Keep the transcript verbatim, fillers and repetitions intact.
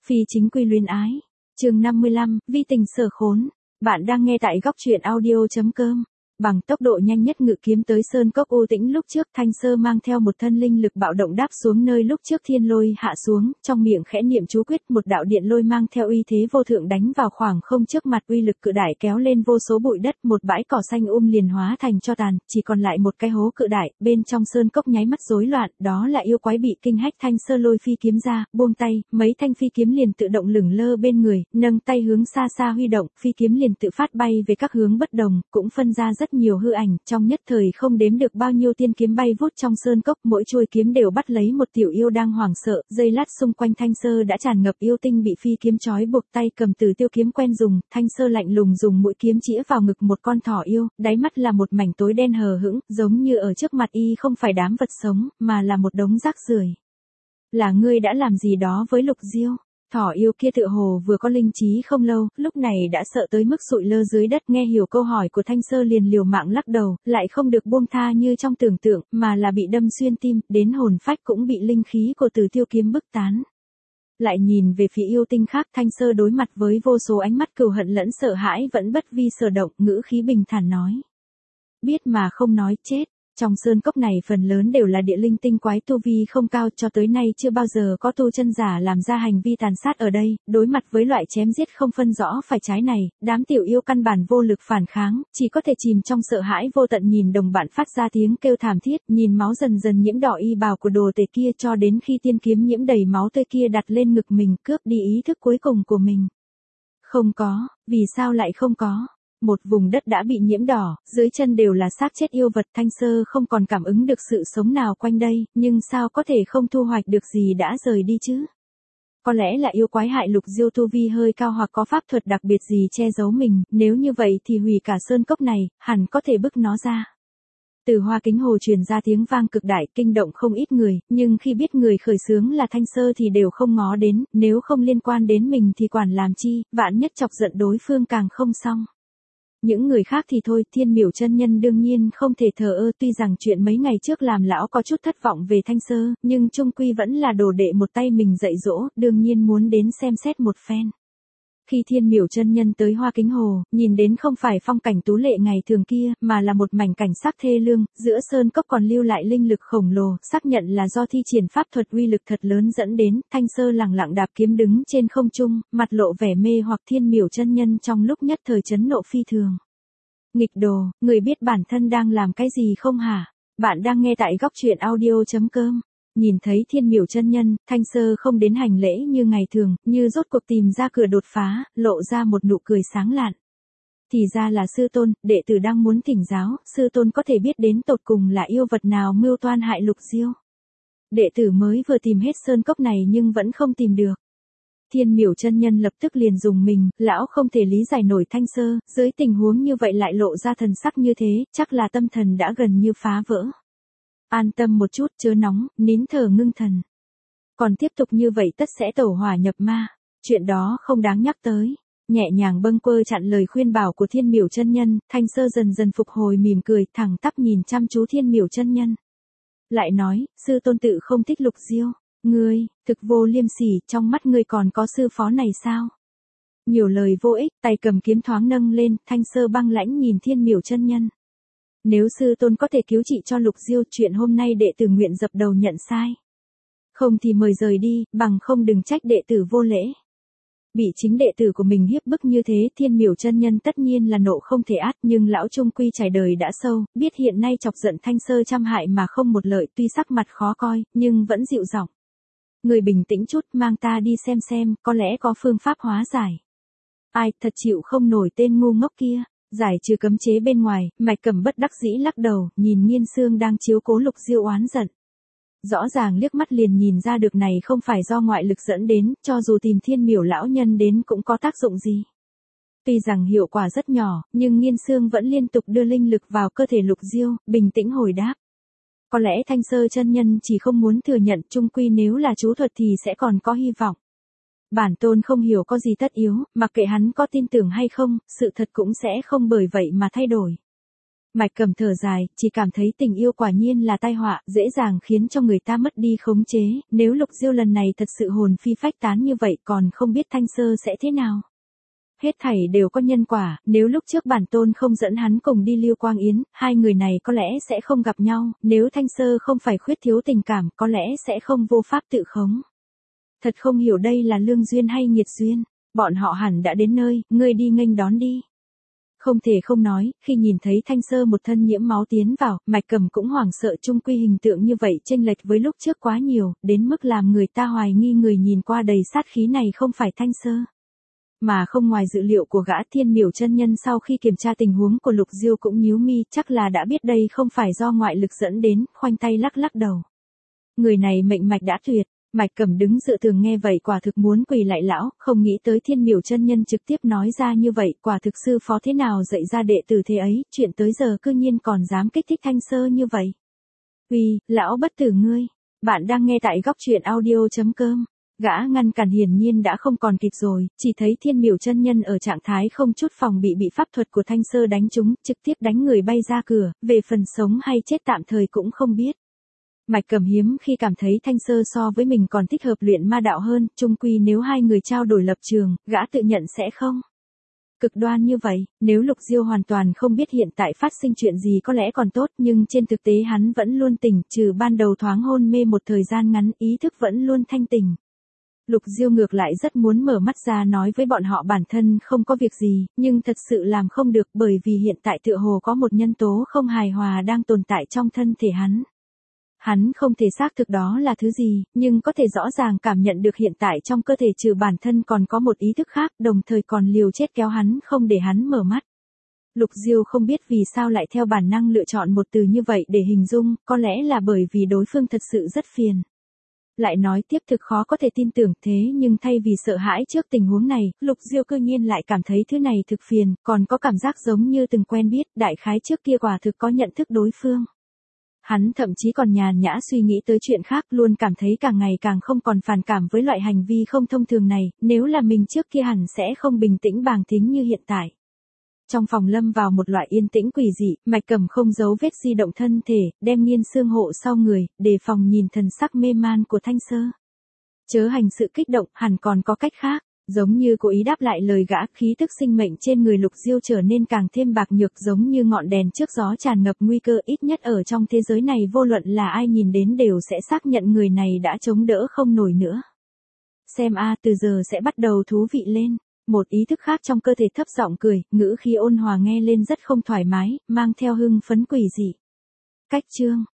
Phi chính quy luyến ái. Chương năm mươi lăm, vi tình sở khốn. Bạn đang nghe tại góc truyện audio chấm com. Bằng tốc độ nhanh nhất ngự kiếm tới sơn cốc u tĩnh lúc trước, Thanh Sơ mang theo một thân linh lực bạo động đáp xuống nơi lúc trước thiên lôi hạ xuống, trong miệng khẽ niệm chú quyết, một đạo điện lôi mang theo uy thế vô thượng đánh vào khoảng không trước mặt, uy lực cự đại kéo lên vô số bụi đất, một bãi cỏ xanh um liền hóa thành tro tàn, chỉ còn lại một cái hố cự đại, bên trong sơn cốc nháy mắt rối loạn, đó là yêu quái bị kinh hách. Thanh Sơ lôi phi kiếm ra, buông tay, mấy thanh phi kiếm liền tự động lửng lơ bên người, nâng tay hướng xa xa huy động, phi kiếm liền tự phát bay về các hướng bất đồng, cũng phân ra rất nhiều hư ảnh, trong nhất thời không đếm được bao nhiêu tiên kiếm bay vút trong sơn cốc, mỗi chuôi kiếm đều bắt lấy một tiểu yêu đang hoảng sợ, giây lát xung quanh Thanh Sơ đã tràn ngập yêu tinh bị phi kiếm trói buộc, tay cầm từ tiêu kiếm quen dùng, Thanh Sơ lạnh lùng dùng mũi kiếm chĩa vào ngực một con thỏ yêu, đáy mắt là một mảnh tối đen hờ hững, giống như ở trước mặt y không phải đám vật sống, mà là một đống rác rưởi. Là ngươi đã làm gì đó với Lục Diêu? Thỏ yêu kia tựa hồ vừa có linh trí không lâu, lúc này đã sợ tới mức sụi lơ dưới đất, nghe hiểu câu hỏi của Thanh Sơ liền liều mạng lắc đầu, lại không được buông tha như trong tưởng tượng, mà là bị đâm xuyên tim, đến hồn phách cũng bị linh khí của Từ Tiêu kiếm bức tán. Lại nhìn về phía yêu tinh khác, Thanh Sơ đối mặt với vô số ánh mắt cừu hận lẫn sợ hãi vẫn bất vi sở động, ngữ khí bình thản nói. Biết mà không nói, chết. Trong sơn cốc này phần lớn đều là địa linh tinh quái tu vi không cao, cho tới nay chưa bao giờ có tu chân giả làm ra hành vi tàn sát ở đây, đối mặt với loại chém giết không phân rõ phải trái này, đám tiểu yêu căn bản vô lực phản kháng, chỉ có thể chìm trong sợ hãi vô tận nhìn đồng bạn phát ra tiếng kêu thảm thiết, nhìn máu dần dần nhiễm đỏ y bào của đồ tể kia cho đến khi tiên kiếm nhiễm đầy máu tươi kia đặt lên ngực mình, cướp đi ý thức cuối cùng của mình. Không có, vì sao lại không có? Một vùng đất đã bị nhiễm đỏ, dưới chân đều là xác chết yêu vật, Thanh Sơ không còn cảm ứng được sự sống nào quanh đây, nhưng sao có thể không thu hoạch được gì đã rời đi chứ? Có lẽ là yêu quái hại Lục Diêu tu vi hơi cao hoặc có pháp thuật đặc biệt gì che giấu mình, nếu như vậy thì hủy cả sơn cốc này, hẳn có thể bức nó ra. Từ Hoa Kính Hồ truyền ra tiếng vang cực đại, kinh động không ít người, nhưng khi biết người khởi xướng là Thanh Sơ thì đều không ngó đến, nếu không liên quan đến mình thì quản làm chi, vạn nhất chọc giận đối phương càng không xong. Những người khác thì thôi, Thiên Miểu chân nhân đương nhiên không thể thờ ơ, tuy rằng chuyện mấy ngày trước làm lão có chút thất vọng về Thanh Sơ, nhưng chung quy vẫn là đồ đệ một tay mình dạy dỗ, đương nhiên muốn đến xem xét một phen. Khi Thiên Miểu chân nhân tới Hoa Kính Hồ, nhìn đến không phải phong cảnh tú lệ ngày thường kia, mà là một mảnh cảnh sắc thê lương, giữa sơn cốc còn lưu lại linh lực khổng lồ, xác nhận là do thi triển pháp thuật uy lực thật lớn dẫn đến, Thanh Sơ lẳng lặng đạp kiếm đứng trên không trung, mặt lộ vẻ mê hoặc. Thiên Miểu chân nhân trong lúc nhất thời chấn nộ phi thường. Nghịch đồ, người biết bản thân đang làm cái gì không hả? Bạn đang nghe tại góc truyện audio chấm com. Nhìn thấy Thiên Miểu chân nhân, Thanh Sơ không đến hành lễ như ngày thường, như rốt cuộc tìm ra cửa đột phá, lộ ra một nụ cười sáng lạn. Thì ra là sư tôn, đệ tử đang muốn thỉnh giáo, sư tôn có thể biết đến tột cùng là yêu vật nào mưu toan hại Lục Diêu. Đệ tử mới vừa tìm hết sơn cốc này nhưng vẫn không tìm được. Thiên Miểu chân nhân lập tức liền dùng mình, lão không thể lý giải nổi Thanh Sơ, dưới tình huống như vậy lại lộ ra thần sắc như thế, chắc là tâm thần đã gần như phá vỡ. An tâm một chút, chớ nóng, nín thở ngưng thần. Còn tiếp tục như vậy tất sẽ tẩu hỏa nhập ma, chuyện đó không đáng nhắc tới. Nhẹ nhàng bâng quơ chặn lời khuyên bảo của Thiên Miểu chân nhân, Thanh Sơ dần dần phục hồi mỉm cười, thẳng tắp nhìn chăm chú Thiên Miểu chân nhân. Lại nói, sư tôn tự không thích Lục Diêu, ngươi, thực vô liêm sỉ, trong mắt ngươi còn có sư phó này sao? Nhiều lời vô ích, tay cầm kiếm thoáng nâng lên, Thanh Sơ băng lãnh nhìn Thiên Miểu chân nhân. Nếu sư tôn có thể cứu trị cho Lục Diêu, chuyện hôm nay đệ tử nguyện dập đầu nhận sai. Không thì mời rời đi, bằng không đừng trách đệ tử vô lễ. Bị chính đệ tử của mình hiếp bức như thế, Thiên Miểu chân nhân tất nhiên là nộ không thể át, nhưng lão trung quy trải đời đã sâu, biết hiện nay chọc giận Thanh Sơ trăm hại mà không một lợi, tuy sắc mặt khó coi, nhưng vẫn dịu giọng. Người bình tĩnh chút, mang ta đi xem xem, có lẽ có phương pháp hóa giải. Ai, thật chịu không nổi tên ngu ngốc kia. Giải trừ cấm chế bên ngoài, Mạch Cầm bất đắc dĩ lắc đầu, nhìn Nghiên Xương đang chiếu cố Lục Diêu oán giận. Rõ ràng liếc mắt liền nhìn ra được này không phải do ngoại lực dẫn đến, cho dù tìm Thiên Miểu lão nhân đến cũng có tác dụng gì. Tuy rằng hiệu quả rất nhỏ, nhưng Nghiên Xương vẫn liên tục đưa linh lực vào cơ thể Lục Diêu, bình tĩnh hồi đáp. Có lẽ Thanh Sơ chân nhân chỉ không muốn thừa nhận, chung quy nếu là chú thuật thì sẽ còn có hy vọng. Bản tôn không hiểu có gì tất yếu, mặc kệ hắn có tin tưởng hay không, sự thật cũng sẽ không bởi vậy mà thay đổi. Mạch Cầm thở dài, chỉ cảm thấy tình yêu quả nhiên là tai họa, dễ dàng khiến cho người ta mất đi khống chế, nếu Lục Diêu lần này thật sự hồn phi phách tán như vậy còn không biết Thanh Sơ sẽ thế nào. Hết thảy đều có nhân quả, nếu lúc trước bản tôn không dẫn hắn cùng đi Lưu Quang Yến, hai người này có lẽ sẽ không gặp nhau, nếu Thanh Sơ không phải khuyết thiếu tình cảm, có lẽ sẽ không vô pháp tự khống. Thật không hiểu đây là lương duyên hay nghiệt duyên, bọn họ hẳn đã đến nơi, ngươi đi nghênh đón đi. Không thể không nói, khi nhìn thấy Thanh Sơ một thân nhiễm máu tiến vào, Mạch Cầm cũng hoảng sợ, chung quy hình tượng như vậy chênh lệch với lúc trước quá nhiều, đến mức làm người ta hoài nghi người nhìn qua đầy sát khí này không phải Thanh Sơ. Mà không ngoài dự liệu của gã Thiên Miểu chân nhân, sau khi kiểm tra tình huống của Lục Diêu cũng nhíu mi, chắc là đã biết đây không phải do ngoại lực dẫn đến, khoanh tay lắc lắc đầu. Người này mệnh mạch đã tuyệt. Mạch Cầm đứng dự tường nghe vậy quả thực muốn quỳ lại lão, không nghĩ tới Thiên Miểu chân nhân trực tiếp nói ra như vậy, quả thực sư phó thế nào dạy ra đệ tử thế ấy, chuyện tới giờ cư nhiên còn dám kích thích Thanh Sơ như vậy. Uy, lão bất tử ngươi, bạn đang nghe tại góc truyện audio chấm com. Gã ngăn cản hiển nhiên đã không còn kịp rồi, chỉ thấy Thiên Miểu chân nhân ở trạng thái không chút phòng bị bị pháp thuật của Thanh Sơ đánh trúng, trực tiếp đánh người bay ra cửa, về phần sống hay chết tạm thời cũng không biết. Mạch Cầm hiếm khi cảm thấy Thanh Sơ so với mình còn thích hợp luyện ma đạo hơn, chung quy nếu hai người trao đổi lập trường, gã tự nhận sẽ không cực đoan như vậy, nếu Lục Diêu hoàn toàn không biết hiện tại phát sinh chuyện gì có lẽ còn tốt, nhưng trên thực tế hắn vẫn luôn tỉnh, trừ ban đầu thoáng hôn mê một thời gian ngắn, ý thức vẫn luôn thanh tỉnh. Lục Diêu ngược lại rất muốn mở mắt ra nói với bọn họ bản thân không có việc gì, nhưng thật sự làm không được bởi vì hiện tại tựa hồ có một nhân tố không hài hòa đang tồn tại trong thân thể hắn. Hắn không thể xác thực đó là thứ gì, nhưng có thể rõ ràng cảm nhận được hiện tại trong cơ thể trừ bản thân còn có một ý thức khác, đồng thời còn liều chết kéo hắn không để hắn mở mắt. Lục Diêu không biết vì sao lại theo bản năng lựa chọn một từ như vậy để hình dung, có lẽ là bởi vì đối phương thật sự rất phiền. Lại nói tiếp thực khó có thể tin tưởng thế nhưng thay vì sợ hãi trước tình huống này, Lục Diêu cư nhiên lại cảm thấy thứ này thực phiền, còn có cảm giác giống như từng quen biết, đại khái trước kia quả thực có nhận thức đối phương. Hắn thậm chí còn nhàn nhã suy nghĩ tới chuyện khác, luôn cảm thấy càng ngày càng không còn phản cảm với loại hành vi không thông thường này, nếu là mình trước kia hẳn sẽ không bình tĩnh bàng tính như hiện tại. Trong phòng lâm vào một loại yên tĩnh quỷ dị, Mạch Cầm không giấu vết di động thân thể, đem nghiên xương hộ sau người, đề phòng nhìn thần sắc mê man của Thanh Sơ. Chớ hành sự kích động, hẳn còn có cách khác. Giống như cố ý đáp lại lời gã, khí tức sinh mệnh trên người Lục Diêu trở nên càng thêm bạc nhược, giống như ngọn đèn trước gió tràn ngập nguy cơ, ít nhất ở trong thế giới này vô luận là ai nhìn đến đều sẽ xác nhận người này đã chống đỡ không nổi nữa. Xem a, từ giờ sẽ bắt đầu thú vị lên. Một ý thức khác trong cơ thể thấp giọng cười, ngữ khí ôn hòa nghe lên rất không thoải mái, mang theo hưng phấn quỷ dị. Cách chương